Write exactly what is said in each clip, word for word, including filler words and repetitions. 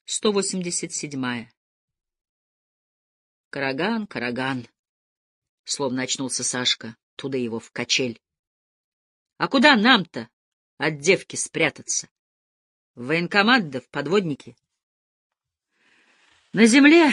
сто восемьдесят седьмая. Караган, Караган, словно очнулся Сашка, туда его в качель. А куда нам-то от девки спрятаться? В военкомат да в подводники? На земле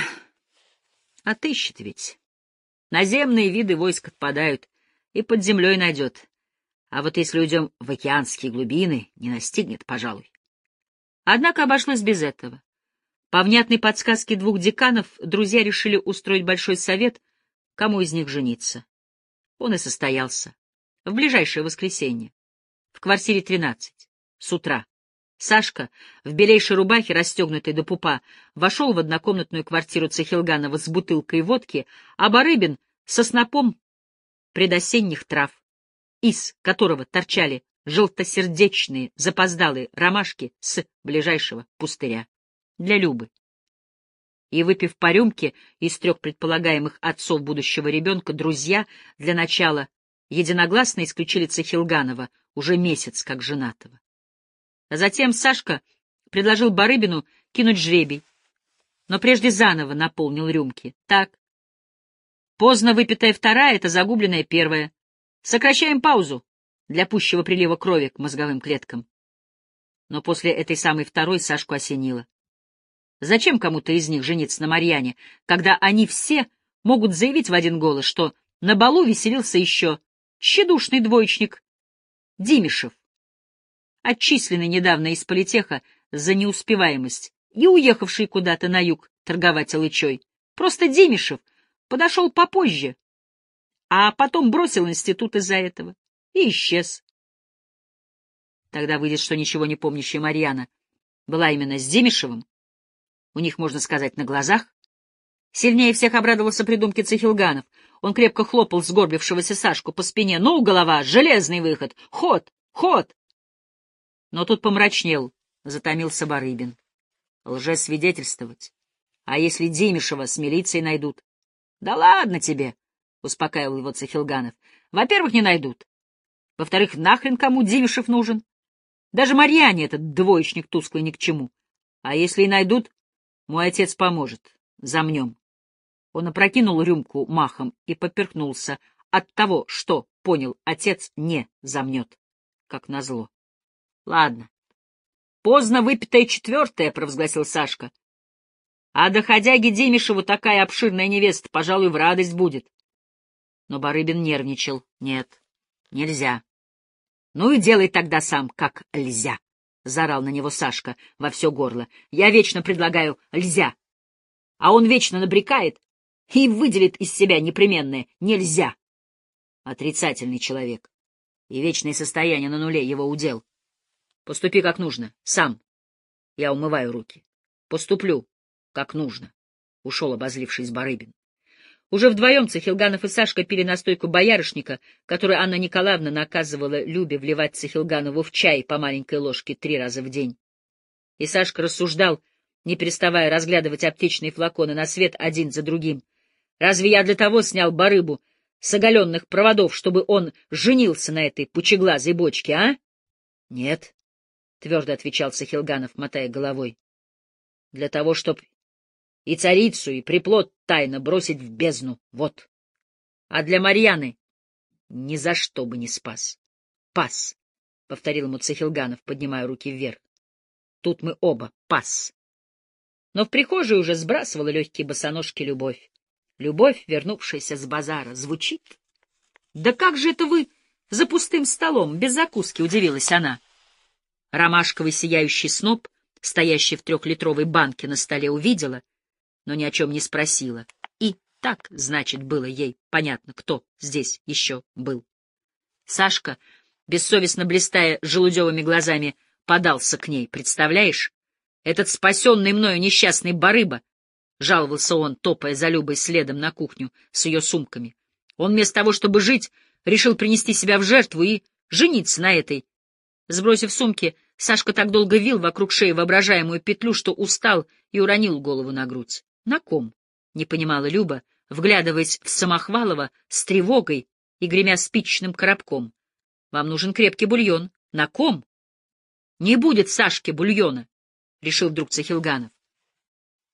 отыщет ведь. Наземные виды войск отпадают, и под землей найдет. А вот если уйдем в океанские глубины, не настигнет, пожалуй. Однако обошлось без этого. По внятной подсказке двух деканов друзья решили устроить большой совет, кому из них жениться. Он и состоялся. В ближайшее воскресенье. В квартире тринадцать. С утра. Сашка, в белейшей рубахе, расстегнутой до пупа, вошел в однокомнатную квартиру Цехилганова с бутылкой водки, а Барыбин — со снопом предосенних трав, из которого торчали желтосердечные, запоздалые ромашки с ближайшего пустыря. Для Любы. И, выпив по рюмке из трех предполагаемых отцов будущего ребенка, друзья для начала единогласно исключили Цехилганова, уже месяц как женатого. А затем Сашка предложил Барыбину кинуть жребий, но прежде заново наполнил рюмки. Так. Поздно выпитая вторая — это загубленная первая. Сокращаем паузу для пущего прилива крови к мозговым клеткам. Но после этой самой второй Сашку осенило. Зачем кому-то из них жениться на Марьяне, когда они все могут заявить в один голос, что на балу веселился еще тщедушный двоечник Димишев, отчисленный недавно из политеха за неуспеваемость и уехавший куда-то на юг торговать алычой. Просто Димишев подошел попозже, а потом бросил институт из-за этого и исчез. Тогда выйдет, что ничего не помнящая Марьяна была именно с Димишевым, у них, можно сказать, на глазах. Сильнее всех обрадовался придумке Цехилганов. Он крепко хлопал сгорбившегося Сашку по спине. «Ну, голова, железный выход! Ход! Ход!» Но тут помрачнел, затомился Барыбин. Лжесвидетельствовать. А если Димишева с милицией найдут? Да ладно тебе, успокаивал его Цехилганов. Во-первых, не найдут. Во-вторых, нахрен кому Димишев нужен? Даже Марьяне этот двоечник тусклый ни к чему. А если и найдут, мой отец поможет. Замнем. Он опрокинул рюмку махом и поперхнулся от того, что, понял, отец не замнет. Как назло. Ладно. Поздно выпитая четвертая, провозгласил Сашка. А доходяги Димишеву такая обширная невеста, пожалуй, в радость будет. Но Барыбин нервничал. Нет, нельзя. Ну и делай тогда сам, как льзя. — заорал на него Сашка во все горло. — Я вечно предлагаю «льзя», а он вечно набрекает и выделит из себя непременное «нельзя». Отрицательный человек, и вечное состояние на нуле его удел. Поступи как нужно, сам. Я умываю руки. Поступлю как нужно, — ушел обозлившись Барыбин. Уже вдвоем Цехилганов и Сашка пили настойку боярышника, которую Анна Николаевна наказывала Любе вливать Цехилганову в чай по маленькой ложке три раза в день. И Сашка рассуждал, не переставая разглядывать аптечные флаконы на свет один за другим. «Разве я для того снял барыбу с оголенных проводов, чтобы он женился на этой пучеглазой бочке, а?» «Нет», — твердо отвечал Цехилганов, мотая головой. «Для того, чтоб и царицу, и приплод тайно бросить в бездну, вот. А для Марьяны ни за что бы не спас. Пас, — повторил ему Цехилганов, поднимая руки вверх. Тут мы оба пас. Но в прихожей уже сбрасывала легкие босоножки Любовь. Любовь, вернувшаяся с базара, звучит. — Да как же это вы за пустым столом, без закуски? — удивилась она. Ромашковый сияющий сноп, стоящий в трехлитровой банке на столе, увидела, но ни о чем не спросила. И так, значит, было ей понятно, кто здесь еще был. Сашка, бессовестно блистая желудевыми глазами, подался к ней. «Представляешь, этот спасенный мною несчастный барыба», — жаловался он, топая за Любой следом на кухню с ее сумками. «Он вместо того, чтобы жить, решил принести себя в жертву и жениться на этой». Сбросив сумки, Сашка так долго вил вокруг шеи воображаемую петлю, что устал и уронил голову на грудь. «На ком?» — не понимала Люба, вглядываясь в Самохвалова с тревогой и гремя спичечным коробком. «Вам нужен крепкий бульон. На ком?» «Не будет Сашке бульона», — решил вдруг Цехилганов.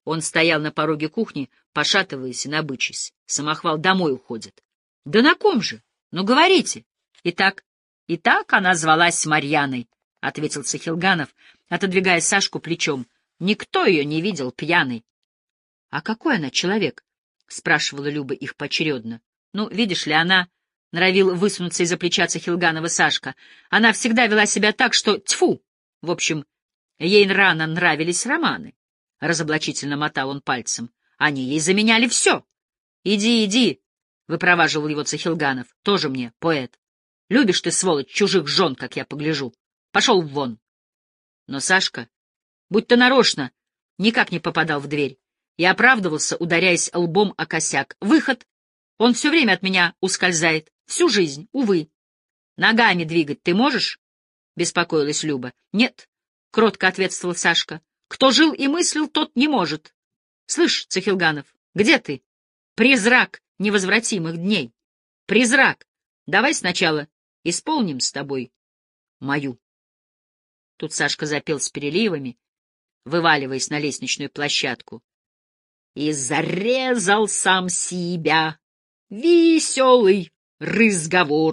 Он стоял на пороге кухни, пошатываясь и набычась. Самохвал домой уходит. — Да на ком же? Ну, говорите. — Итак, итак она звалась Марьяной, — ответил Цахилганов, отодвигая Сашку плечом. Никто ее не видел пьяной. — А какой она человек? — спрашивала Люба их поочередно. — Ну, видишь ли, она... — норовил высунуться из-за плеча Цахилганова Сашка. Она всегда вела себя так, что... Тьфу! В общем, ей рано нравились романы. Разоблачительно мотал он пальцем. Они ей заменяли все. — Иди, иди! — выпроваживал его Цахилганов. — Тоже мне поэт. Любишь ты, сволочь, чужих жен, как я погляжу. Пошел вон. Но Сашка, будь-то нарочно, никак не попадал в дверь и оправдывался, ударяясь лбом о косяк. Выход! Он все время от меня ускользает. Всю жизнь, увы. Ногами двигать ты можешь? — беспокоилась Люба. — Нет, — кротко ответствовал Сашка. — Кто жил и мыслил, тот не может. Слышь, Цахилганов, где ты? Призрак невозвратимых дней. Призрак, давай сначала исполним с тобой мою. Тут Сашка запел с переливами, вываливаясь на лестничную площадку. И зарезал сам себя веселый разговор.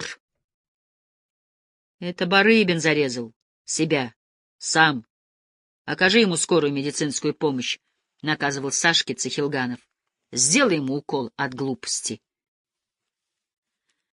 Это Барыбин зарезал себя сам. Окажи ему скорую медицинскую помощь, — наказывал Сашке Цахилганов. Сделай ему укол от глупости.